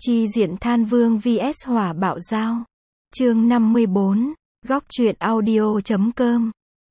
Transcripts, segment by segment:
Chi diện than vương vs hỏa bạo dao. Chương 54. Góc truyện audio.com.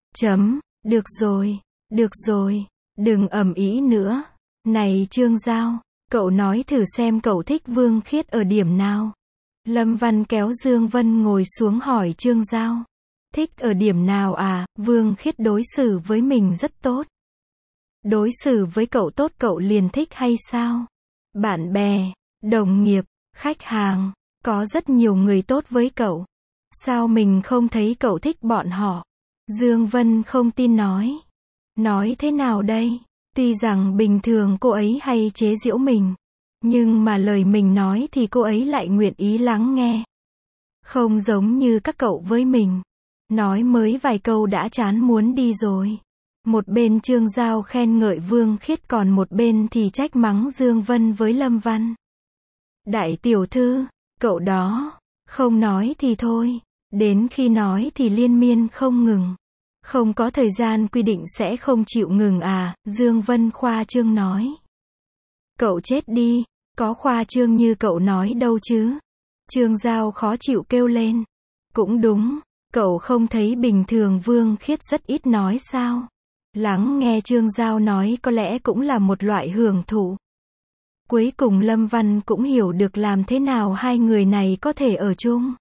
Được rồi, đừng ầm ĩ nữa. Này Trương Giao, cậu nói thử xem cậu thích Vương Khiết ở điểm nào. Lâm Văn kéo Dương Vân ngồi xuống hỏi Trương Giao. Thích ở điểm nào à? Vương Khiết đối xử với mình rất tốt. Đối xử với cậu tốt cậu liền thích hay sao? Bạn bè, đồng nghiệp, khách hàng, có rất nhiều người tốt với cậu. Sao mình không thấy cậu thích bọn họ? Dương Vân không tin nói. Nói thế nào đây? Tuy rằng bình thường cô ấy hay chế giễu mình, nhưng mà lời mình nói thì cô ấy lại nguyện ý lắng nghe. Không giống như các cậu với mình. Nói mới vài câu đã chán muốn đi rồi. Một bên Trương Giao khen ngợi Vương Khiết còn một bên thì trách mắng Dương Vân với Lâm Văn. Đại tiểu thư, cậu đó, không nói thì thôi, đến khi nói thì liên miên không ngừng. Không có thời gian quy định sẽ không chịu ngừng à? Dương Vân khoa trương nói. Cậu chết đi, có khoa trương như cậu nói đâu chứ? Trương Giao khó chịu kêu lên. Cũng đúng, cậu không thấy bình thường Vương Khiết rất ít nói sao? Lắng nghe Trương Giao nói có lẽ cũng là một loại hưởng thụ. Cuối cùng Lâm Văn cũng hiểu được làm thế nào hai người này có thể ở chung.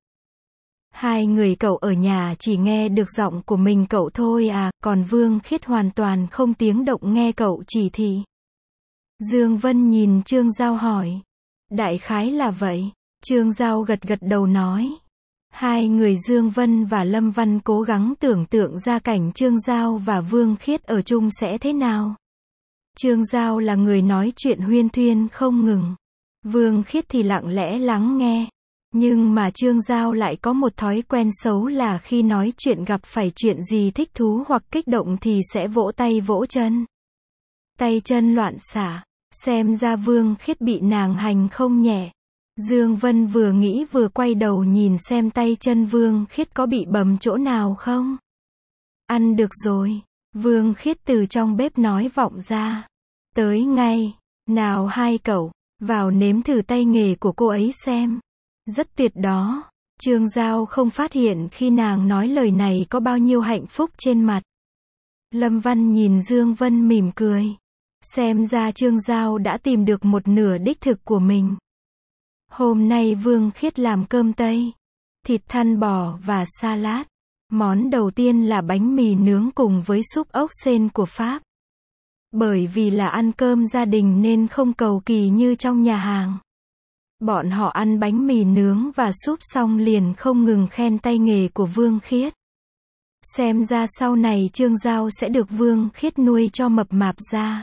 Hai người cậu ở nhà chỉ nghe được giọng của mình cậu thôi à, còn Vương Khiết hoàn toàn không tiếng động nghe cậu chỉ thị. Dương Vân nhìn Trương Giao hỏi. Đại khái là vậy. Trương Giao gật gật đầu nói. Hai người Dương Vân và Lâm Văn cố gắng tưởng tượng ra cảnh Trương Giao và Vương Khiết ở chung sẽ thế nào. Trương Giao là người nói chuyện huyên thuyên không ngừng. Vương Khiết thì lặng lẽ lắng nghe. Nhưng mà Trương Giao lại có một thói quen xấu là khi nói chuyện gặp phải chuyện gì thích thú hoặc kích động thì sẽ vỗ tay vỗ chân. Tay chân loạn xả. Xem ra Vương Khiết bị nàng hành không nhẹ. Dương Vân vừa nghĩ vừa quay đầu nhìn xem tay chân Vương Khiết có bị bầm chỗ nào không. Ăn được rồi. Vương Khiết từ trong bếp nói vọng ra. Tới ngay. Nào hai cậu, vào nếm thử tay nghề của cô ấy xem. Rất tuyệt đó. Trương Giao không phát hiện khi nàng nói lời này có bao nhiêu hạnh phúc trên mặt. Lâm Văn nhìn Dương Vân mỉm cười. Xem ra Trương Giao đã tìm được một nửa đích thực của mình. Hôm nay Vương Khiết làm cơm Tây, thịt thăn bò và salad. Món đầu tiên là bánh mì nướng cùng với súp ốc sên của Pháp. Bởi vì là ăn cơm gia đình nên không cầu kỳ như trong nhà hàng. Bọn họ ăn bánh mì nướng và súp xong liền không ngừng khen tay nghề của Vương Khiết. Xem ra sau này Trương Giao sẽ được Vương Khiết nuôi cho mập mạp ra.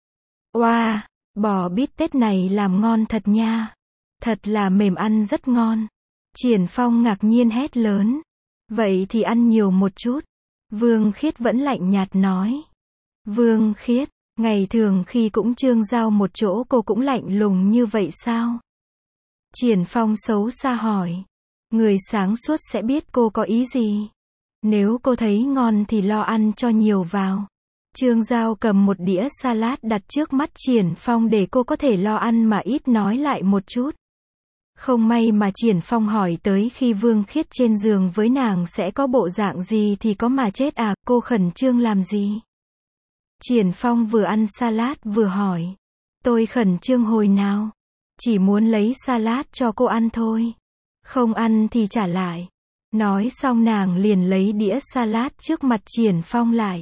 Oa, bò bít tết này làm ngon thật nha. Thật là mềm ăn rất ngon. Triển Phong ngạc nhiên hét lớn. Vậy thì ăn nhiều một chút. Vương Khiết vẫn lạnh nhạt nói. Vương Khiết, ngày thường khi cũng Trương Giao một chỗ cô cũng lạnh lùng như vậy sao? Triển Phong xấu xa hỏi. Người sáng suốt sẽ biết cô có ý gì. Nếu cô thấy ngon thì lo ăn cho nhiều vào. Trương Giao cầm một đĩa salad đặt trước mắt Triển Phong để cô có thể lo ăn mà ít nói lại một chút. Không may mà Triển Phong hỏi tới khi Vương Khiết trên giường với nàng sẽ có bộ dạng gì thì có mà chết à, cô khẩn trương làm gì? Triển Phong vừa ăn salad vừa hỏi. Tôi khẩn trương hồi nào? Chỉ muốn lấy salad cho cô ăn thôi. Không ăn thì trả lại. Nói xong nàng liền lấy đĩa salad trước mặt Triển Phong lại.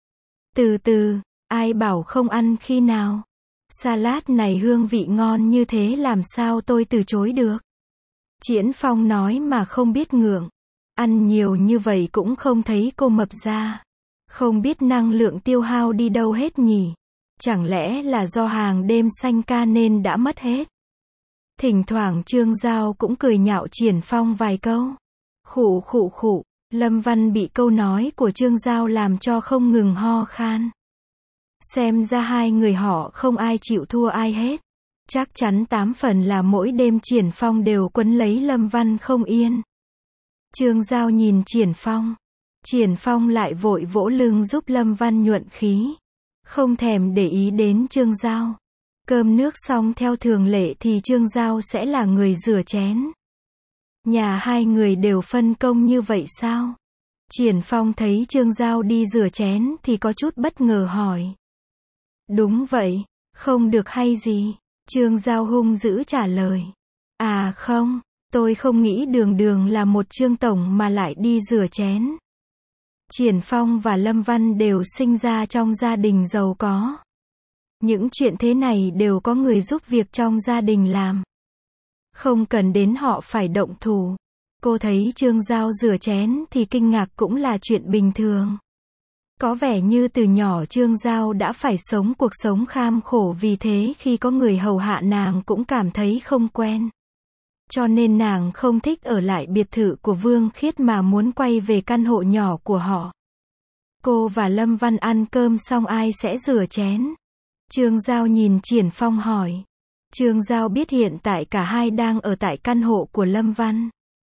Từ từ, ai bảo không ăn khi nào? Salad này hương vị ngon như thế làm sao tôi từ chối được? Triển Phong nói mà không biết ngượng. Ăn nhiều như vậy cũng không thấy cô mập ra. Không biết năng lượng tiêu hao đi đâu hết nhỉ? Chẳng lẽ là do hàng đêm xanh ca nên đã mất hết? Thỉnh thoảng Trương Giao cũng cười nhạo Triển Phong vài câu. Khụ khụ khụ, Lâm Văn bị câu nói của Trương Giao làm cho không ngừng ho khan. Xem ra hai người họ không ai chịu thua ai hết. Chắc chắn 8 phần là mỗi đêm Triển Phong đều quấn lấy Lâm Văn không yên. Trương Giao nhìn Triển Phong. Triển Phong lại vội vỗ lưng giúp Lâm Văn nhuận khí. Không thèm để ý đến Trương Giao. Cơm nước xong theo thường lệ thì Trương Giao sẽ là người rửa chén. Nhà hai người đều phân công như vậy sao? Triển Phong thấy Trương Giao đi rửa chén thì có chút bất ngờ hỏi. Đúng vậy, không được hay gì? Trương Giao hung dữ trả lời. À không, tôi không nghĩ Đường Đường là một Trương tổng mà lại đi rửa chén. Triển Phong và Lâm Văn đều sinh ra trong gia đình giàu có. Những chuyện thế này đều có người giúp việc trong gia đình làm. Không cần đến họ phải động thủ. Cô thấy Trương Giao rửa chén thì kinh ngạc cũng là chuyện bình thường. Có vẻ như từ nhỏ Trương Giao đã phải sống cuộc sống kham khổ, vì thế khi có người hầu hạ nàng cũng cảm thấy không quen. Cho nên nàng không thích ở lại biệt thự của Vương Khiết mà muốn quay về căn hộ nhỏ của họ. Cô và Lâm Văn ăn cơm xong ai sẽ rửa chén? Trương Giao nhìn Triển Phong hỏi. Trương Giao biết hiện tại cả hai đang ở tại căn hộ của Lâm Văn.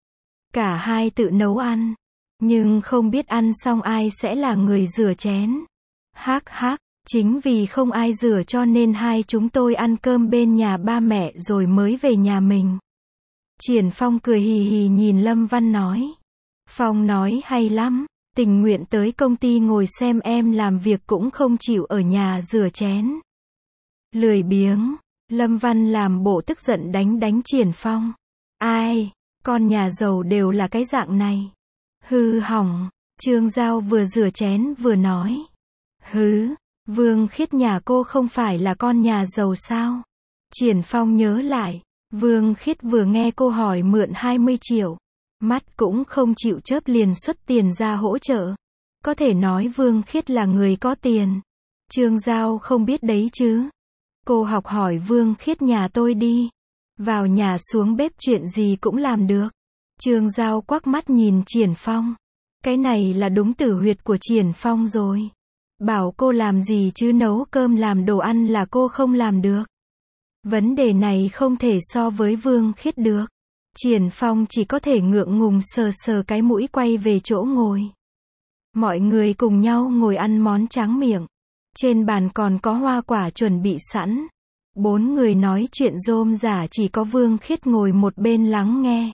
Cả hai tự nấu ăn, nhưng không biết ăn xong ai sẽ là người rửa chén. Hắc hắc, chính vì không ai rửa cho nên hai chúng tôi ăn cơm bên nhà ba mẹ rồi mới về nhà mình. Triển Phong cười hì hì nhìn Lâm Văn nói. Phong nói hay lắm, tình nguyện tới công ty ngồi xem em làm việc cũng không chịu ở nhà rửa chén. Lười biếng, Lâm Văn làm bộ tức giận đánh Triển Phong. Ai, con nhà giàu đều là cái dạng này. Hư hỏng, Trương Giao vừa rửa chén vừa nói. Hứ, Vương Khiết nhà cô không phải là con nhà giàu sao? Triển Phong nhớ lại, Vương Khiết vừa nghe cô hỏi mượn 20 triệu. Mắt cũng không chịu chớp liền xuất tiền ra hỗ trợ. Có thể nói Vương Khiết là người có tiền. Trương Giao không biết đấy chứ. Cô học hỏi Vương Khiết nhà tôi đi. Vào nhà xuống bếp chuyện gì cũng làm được. Trương Giao quắc mắt nhìn Triển Phong. Cái này là đúng tử huyệt của Triển Phong rồi. Bảo cô làm gì chứ nấu cơm làm đồ ăn là cô không làm được. Vấn đề này không thể so với Vương Khiết được. Triển Phong chỉ có thể ngượng ngùng sờ sờ cái mũi quay về chỗ ngồi. Mọi người cùng nhau ngồi ăn món tráng miệng. Trên bàn còn có hoa quả chuẩn bị sẵn. 4 người nói chuyện rôm rả, chỉ có Vương Khiết ngồi một bên lắng nghe.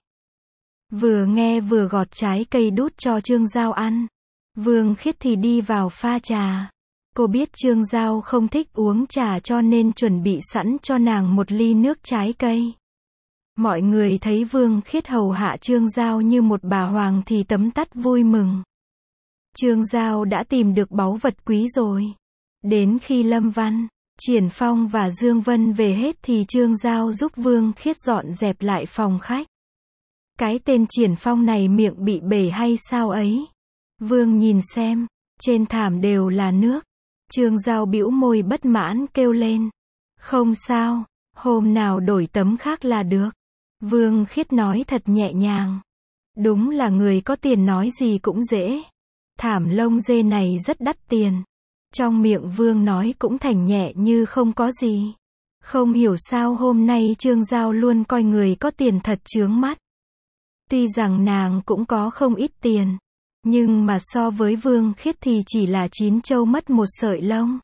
Vừa nghe vừa gọt trái cây đút cho Trương Giao ăn. Vương Khiết thì đi vào pha trà. Cô biết Trương Giao không thích uống trà cho nên chuẩn bị sẵn cho nàng một ly nước trái cây. Mọi người thấy Vương Khiết hầu hạ Trương Giao như một bà hoàng thì tấm tắc vui mừng. Trương Giao đã tìm được báu vật quý rồi. Đến khi Lâm Văn, Triển Phong và Dương Vân về hết thì Trương Giao giúp Vương Khiết dọn dẹp lại phòng khách. Cái tên Triển Phong này miệng bị bể hay sao ấy? Vương nhìn xem, trên thảm đều là nước. Trương Giao bĩu môi bất mãn kêu lên. Không sao, hôm nào đổi tấm khác là được. Vương Khiết nói thật nhẹ nhàng. Đúng là người có tiền nói gì cũng dễ. Thảm lông dê này rất đắt tiền. Trong miệng Vương nói cũng thành nhẹ như không có gì. Không hiểu sao hôm nay Trương Giao luôn coi người có tiền thật chướng mắt. Tuy rằng nàng cũng có không ít tiền, nhưng mà so với Vương Khiết thì chỉ là 9 trâu mất một sợi lông.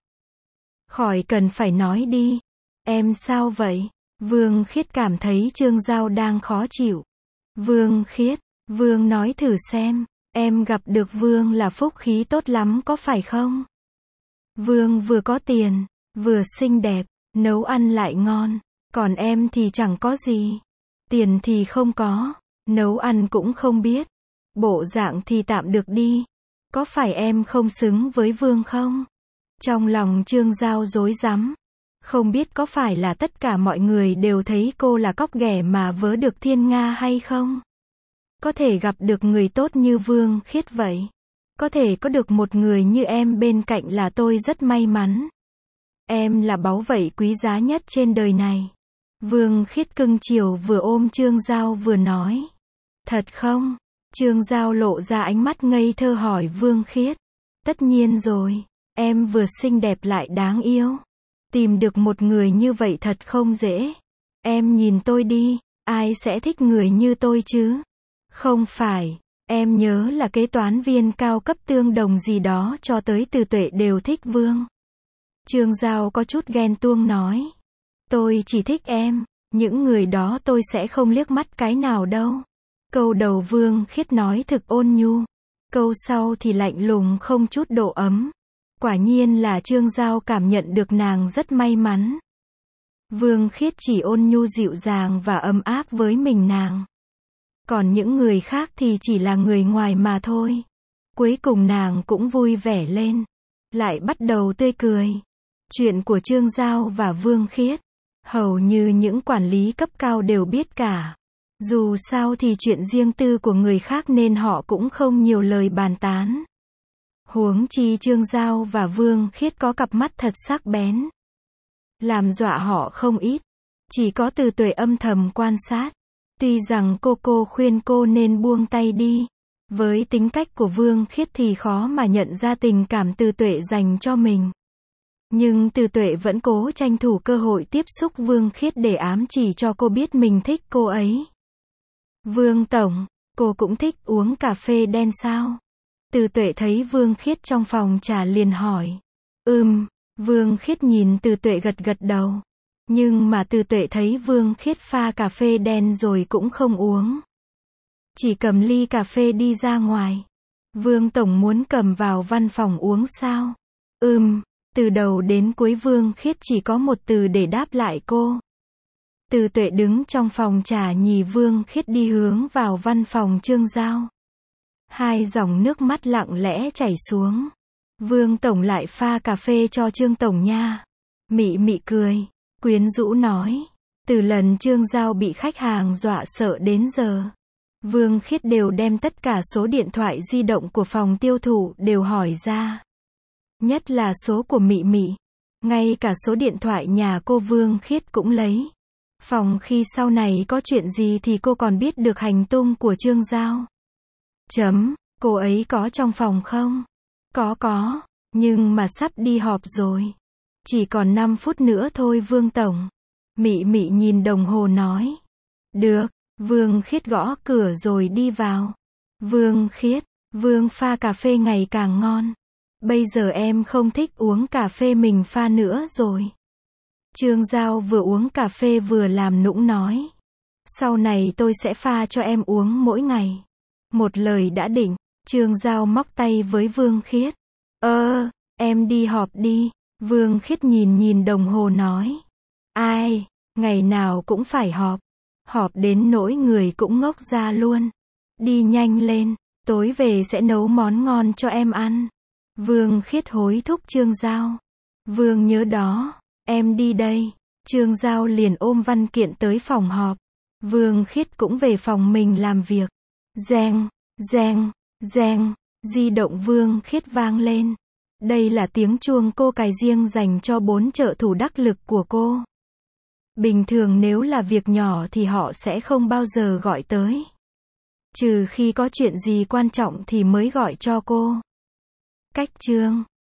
Khỏi cần phải nói đi. Em sao vậy? Vương Khiết cảm thấy Trương Giao đang khó chịu. Vương Khiết, Vương nói thử xem, em gặp được Vương là phúc khí tốt lắm có phải không? Vương vừa có tiền, vừa xinh đẹp, nấu ăn lại ngon, còn em thì chẳng có gì. Tiền thì không có, nấu ăn cũng không biết. Bộ dạng thì tạm được đi. Có phải em không xứng với Vương không? Trong lòng Trương Giao rối rắm. Không biết có phải là tất cả mọi người đều thấy cô là cóc ghẻ mà vớ được thiên nga hay không? Có thể gặp được người tốt như Vương Khiết vậy. Có thể có được một người như em bên cạnh là tôi rất may mắn. Em là báu vậy quý giá nhất trên đời này. Vương Khiết cưng chiều vừa ôm Trương Giao vừa nói. Thật không? Trương Giao lộ ra ánh mắt ngây thơ hỏi Vương Khiết. Tất nhiên rồi, em vừa xinh đẹp lại đáng yêu. Tìm được một người như vậy thật không dễ. Em nhìn tôi đi, ai sẽ thích người như tôi chứ? Không phải, em nhớ là kế toán viên cao cấp tương đồng gì đó cho tới Từ Tuệ đều thích Vương. Trương Giao có chút ghen tuông nói. Tôi chỉ thích em, những người đó tôi sẽ không liếc mắt cái nào đâu. Câu đầu Vương Khiết nói thực ôn nhu. Câu sau thì lạnh lùng không chút độ ấm. Quả nhiên là Trương Giao cảm nhận được nàng rất may mắn. Vương Khiết chỉ ôn nhu dịu dàng và ấm áp với mình nàng. Còn những người khác thì chỉ là người ngoài mà thôi. Cuối cùng nàng cũng vui vẻ lên. Lại bắt đầu tươi cười. Chuyện của Trương Giao và Vương Khiết, hầu như những quản lý cấp cao đều biết cả. Dù sao thì chuyện riêng tư của người khác nên họ cũng không nhiều lời bàn tán. Huống chi Trương Giao và Vương Khiết có cặp mắt thật sắc bén. Làm dọa họ không ít. Chỉ có Từ Tuệ âm thầm quan sát. Tuy rằng cô khuyên cô nên buông tay đi. Với tính cách của Vương Khiết thì khó mà nhận ra tình cảm Từ Tuệ dành cho mình. Nhưng Từ Tuệ vẫn cố tranh thủ cơ hội tiếp xúc Vương Khiết để ám chỉ cho cô biết mình thích cô ấy. Vương Tổng, cô cũng thích uống cà phê đen sao? Từ Tuệ thấy Vương Khiết trong phòng trà liền hỏi. Vương Khiết nhìn Từ Tuệ gật gật đầu. Nhưng mà Từ Tuệ thấy Vương Khiết pha cà phê đen rồi cũng không uống. Chỉ cầm ly cà phê đi ra ngoài. Vương Tổng muốn cầm vào văn phòng uống sao? Từ đầu đến cuối Vương Khiết chỉ có một từ để đáp lại cô. Từ Tuệ đứng trong phòng trà nhìn Vương Khiết đi hướng vào văn phòng Trương Giao. Hai dòng nước mắt lặng lẽ chảy xuống. Vương Tổng lại pha cà phê cho Trương Tổng nha. Mị mị cười, quyến rũ nói. Từ lần Trương Giao bị khách hàng dọa sợ đến giờ, Vương Khiết đều đem tất cả số điện thoại di động của phòng tiêu thụ đều hỏi ra. Nhất là số của Mị Mị. Ngay cả số điện thoại nhà cô Vương Khiết cũng lấy. Phòng khi sau này có chuyện gì thì cô còn biết được hành tung của Trương Giao. Cô ấy có trong phòng không? Có. Nhưng mà sắp đi họp rồi. Chỉ còn 5 phút nữa thôi Vương Tổng. Mị Mị nhìn đồng hồ nói. Được. Vương Khiết gõ cửa rồi đi vào. Vương Khiết, Vương pha cà phê ngày càng ngon. Bây giờ em không thích uống cà phê mình pha nữa rồi. Trương Giao vừa uống cà phê vừa làm nũng nói. Sau này tôi sẽ pha cho em uống mỗi ngày. Một lời đã định, Trương Giao móc tay với Vương Khiết. Em đi họp đi. Vương Khiết nhìn đồng hồ nói. Ai, ngày nào cũng phải họp. Họp đến nỗi người cũng ngốc ra luôn. Đi nhanh lên, tối về sẽ nấu món ngon cho em ăn. Vương Khiết hối thúc Trương Giao. Vương nhớ đó, em đi đây. Trương Giao liền ôm văn kiện tới phòng họp. Vương Khiết cũng về phòng mình làm việc. Reng, di động Vương Khiết vang lên. Đây là tiếng chuông cô cài riêng dành cho 4 trợ thủ đắc lực của cô. Bình thường nếu là việc nhỏ thì họ sẽ không bao giờ gọi tới. Trừ khi có chuyện gì quan trọng thì mới gọi cho cô. Cách chương